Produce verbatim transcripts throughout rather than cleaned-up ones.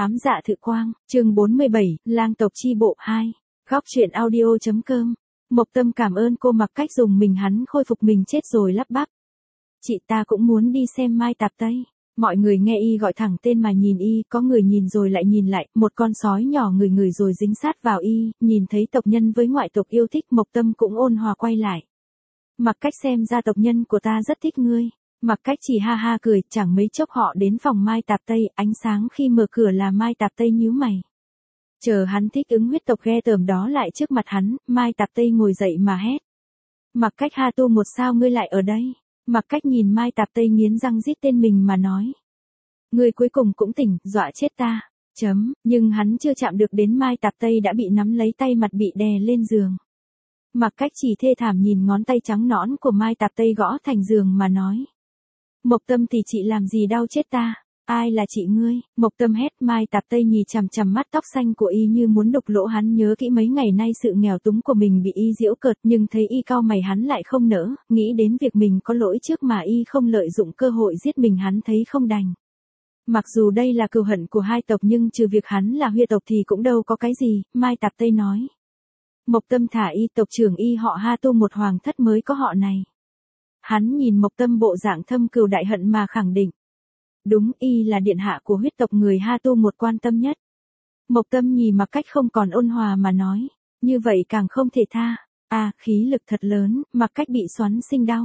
Ám dạ thự quang, chương bốn mươi bảy, lang tộc chi bộ hai. Góc truyện audio.com. Mộc Tâm cảm ơn cô Mặc Cách dùng mình hắn khôi phục mình chết rồi lắp bắp. Chị ta cũng muốn đi xem Mai Tạp Tây. Mọi người nghe y gọi thẳng tên mà nhìn y, có người nhìn rồi lại nhìn lại, một con sói nhỏ người người rồi dính sát vào y, nhìn thấy tộc nhân với ngoại tộc yêu thích Mộc Tâm cũng ôn hòa quay lại. Mặc Cách xem ra tộc nhân của ta rất thích ngươi. Mặc Cách chỉ ha ha cười, chẳng mấy chốc họ đến phòng Mai Tạp Tây, ánh sáng khi mở cửa là Mai Tạp Tây nhíu mày. Chờ hắn thích ứng huyết tộc ghe tởm đó lại trước mặt hắn, Mai Tạp Tây ngồi dậy mà hét. Mặc Cách ha tu một sao ngươi lại ở đây? Mặc Cách nhìn Mai Tạp Tây nghiến răng rít tên mình mà nói. Ngươi cuối cùng cũng tỉnh, dọa chết ta. Chấm, nhưng hắn chưa chạm được đến Mai Tạp Tây đã bị nắm lấy tay mặt bị đè lên giường. Mặc Cách chỉ thê thảm nhìn ngón tay trắng nõn của Mai Tạp Tây gõ thành giường mà nói. Mộc Tâm thì chị làm gì đau chết ta? Ai là chị ngươi? Mộc Tâm hét. Mai Tạp Tây nhì chằm chằm mắt tóc xanh của y như muốn đục lỗ hắn nhớ kỹ mấy ngày nay sự nghèo túng của mình bị y giễu cợt nhưng thấy y cau mày hắn lại không nỡ, nghĩ đến việc mình có lỗi trước mà y không lợi dụng cơ hội giết mình hắn thấy không đành. Mặc dù đây là cừu hận của hai tộc nhưng trừ việc hắn là huyết tộc thì cũng đâu có cái gì, Mai Tạp Tây nói. Mộc Tâm thả y, tộc trưởng y họ Ha Tu một hoàng thất mới có họ này. Hắn nhìn Mộc Tâm bộ dạng thâm cừu đại hận mà khẳng định. Đúng, y là điện hạ của huyết tộc người Ha Tu một quan tâm nhất. Mộc Tâm nhìn Mặc Cách không còn ôn hòa mà nói, như vậy càng không thể tha. À, khí lực thật lớn, Mặc Cách bị xoắn sinh đau.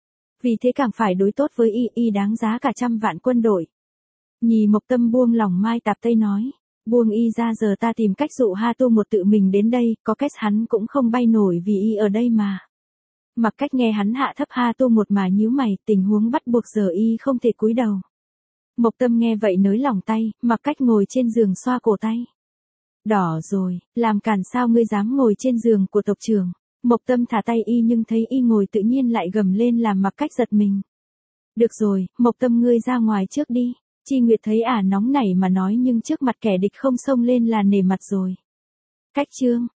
Vì thế càng phải đối tốt với y, y đáng giá cả trăm vạn quân đội. Nhì Mộc Tâm buông lòng Mai Tạp Tây nói, buông y ra giờ ta tìm cách dụ Ha Tu một tự mình đến đây, có cách hắn cũng không bay nổi vì y ở đây mà. Mặc Cách nghe hắn hạ thấp Ha Tu một mà nhíu mày, tình huống bắt buộc giờ y không thể cúi đầu. Mộc Tâm nghe vậy nới lỏng tay, Mặc Cách ngồi trên giường xoa cổ tay. Đỏ rồi, làm cản sao ngươi dám ngồi trên giường của tộc trưởng. Mộc Tâm thả tay y nhưng thấy y ngồi tự nhiên lại gầm lên làm Mặc Cách giật mình. Được rồi, Mộc Tâm ngươi ra ngoài trước đi. Chi Nguyệt thấy ả nóng nảy mà nói nhưng trước mặt kẻ địch không xông lên là nể mặt rồi. Cách chương.